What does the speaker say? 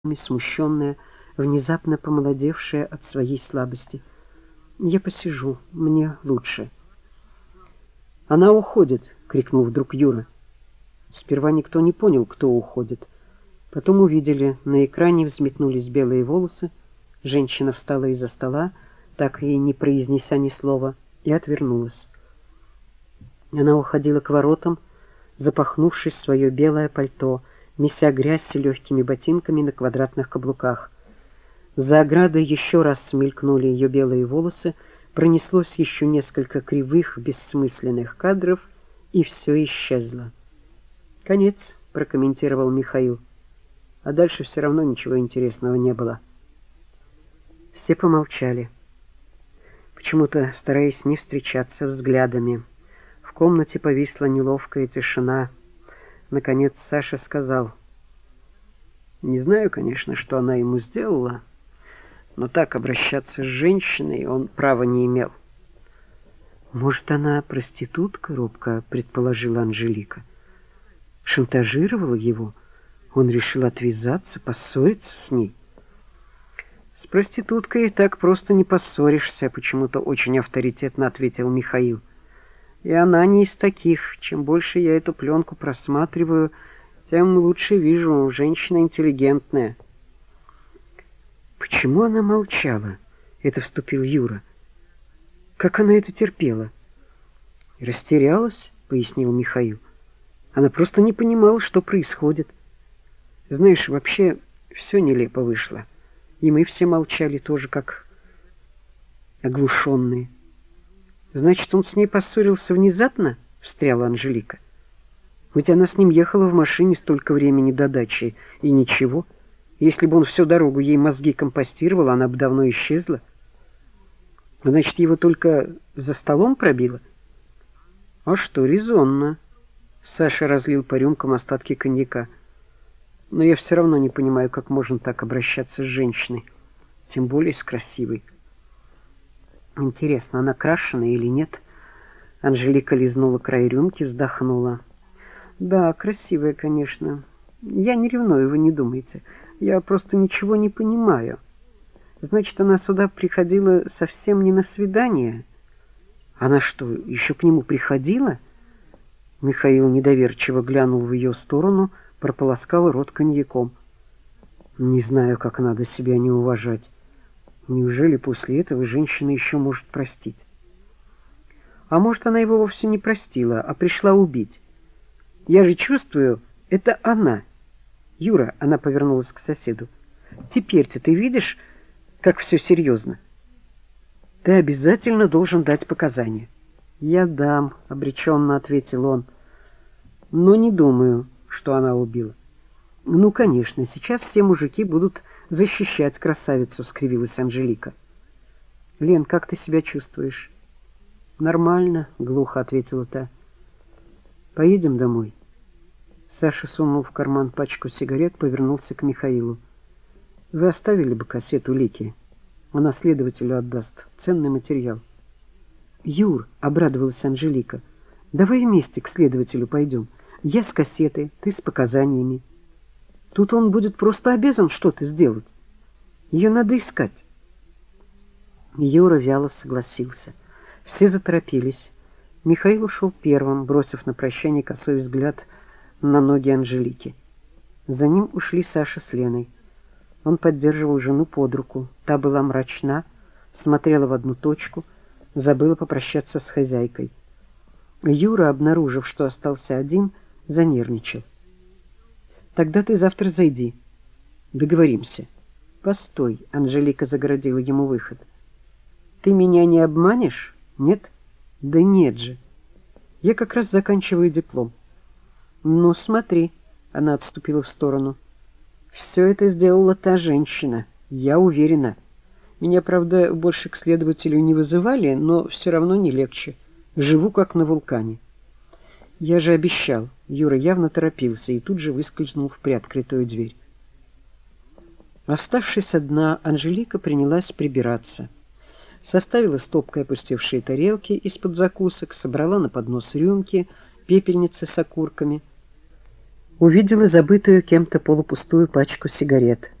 смущенная, внезапно помолодевшая от своей слабости. «Я посижу, мне лучше». «Она уходит!» — крикнул вдруг Юра. Сперва никто не понял, кто уходит. Потом увидели, на экране взметнулись белые волосы, женщина встала из-за стола, так и не произнеся ни слова, и отвернулась. Она уходила к воротам, запахнувшись в свое белое пальто, меся грязь легкими ботинками на квадратных каблуках. За оградой еще раз мелькнули ее белые волосы, пронеслось еще несколько кривых, бессмысленных кадров, и все исчезло. «Конец», — прокомментировал Михаил. А дальше все равно ничего интересного не было. Все помолчали, почему-то стараясь не встречаться взглядами. В комнате повисла неловкая тишина. Наконец Саша сказал: «Не знаю, конечно, что она ему сделала, но так обращаться с женщиной он права не имел». «Может, она проститутка?» — робко предположила Анжелика. «Шантажировала его? Он решил отвязаться, поссориться с ней?» «С проституткой так просто не поссоришься», — почему-то очень авторитетно ответил Михаил. «И она не из таких. Чем больше я эту пленку просматриваю, тем лучше вижу, женщина интеллигентная». «Почему она молчала?» — это вступил Юра. «Как она это терпела?» «Растерялась», — пояснил Михаил. «Она просто не понимала, что происходит. Знаешь, вообще все нелепо вышло. И мы все молчали тоже, как оглушенные». «Значит, он с ней поссорился внезапно?» — встряла Анжелика. «Ведь она с ним ехала в машине столько времени до дачи, и ничего. Если бы он всю дорогу ей мозги компостировал, она бы давно исчезла». «Значит, его только за столом пробило?» «А что, резонно». Саша разлил по рюмкам остатки коньяка. «Но я все равно не понимаю, как можно так обращаться с женщиной, тем более с красивой». «Интересно, она крашеная или нет?» Анжелика лизнула край рюмки, вздохнула. «Да, красивая, конечно. Я не ревную, вы не думайте. Я просто ничего не понимаю. Значит, она сюда приходила совсем не на свидание? Она что, еще к нему приходила?» Михаил недоверчиво глянул в ее сторону, прополоскал рот коньяком. «Не знаю, как надо себя не уважать. Неужели после этого женщина еще может простить?» «А может, она его вовсе не простила, а пришла убить? Я же чувствую, это она». «Юра», — она повернулась к соседу, — «теперь-то ты видишь, как все серьезно? Ты обязательно должен дать показания». «Я дам», — обреченно ответил он, — «но не думаю, что она убила». «Ну, конечно, сейчас все мужики будут защищать красавицу», — скривилась Анжелика. «Лен, как ты себя чувствуешь?» «Нормально», — глухо ответила та. «Поедем домой». Саша сунул в карман пачку сигарет, повернулся к Михаилу. «Вы оставили бы кассету Лики? Она следователю отдаст. Ценный материал». «Юр», — обрадовалась Анжелика, — «давай вместе к следователю пойдем. Я с кассетой, ты с показаниями. Тут он будет просто обязан что-то сделать. Ее надо искать». Юра вяло согласился. Все заторопились. Михаил ушел первым, бросив на прощание косой взгляд на ноги Анжелики. За ним ушли Саша с Леной. Он поддерживал жену под руку. Та была мрачна, смотрела в одну точку, забыла попрощаться с хозяйкой. Юра, обнаружив, что остался один, занервничал. «Тогда ты завтра зайди. Договоримся». «Постой», — Анжелика загородила ему выход. «Ты меня не обманешь? Нет?» «Да нет же. Я как раз заканчиваю диплом». «Ну, смотри», — она отступила в сторону. «Все это сделала та женщина, я уверена. Меня, правда, больше к следователю не вызывали, но все равно не легче. Живу как на вулкане». «Я же обещал». Юра явно торопился и тут же выскользнул в приоткрытую дверь. Оставшись одна, Анжелика принялась прибираться. Составила стопкой опустевшие тарелки из-под закусок, собрала на поднос рюмки, пепельницы с окурками. Увидела забытую кем-то полупустую пачку сигарет.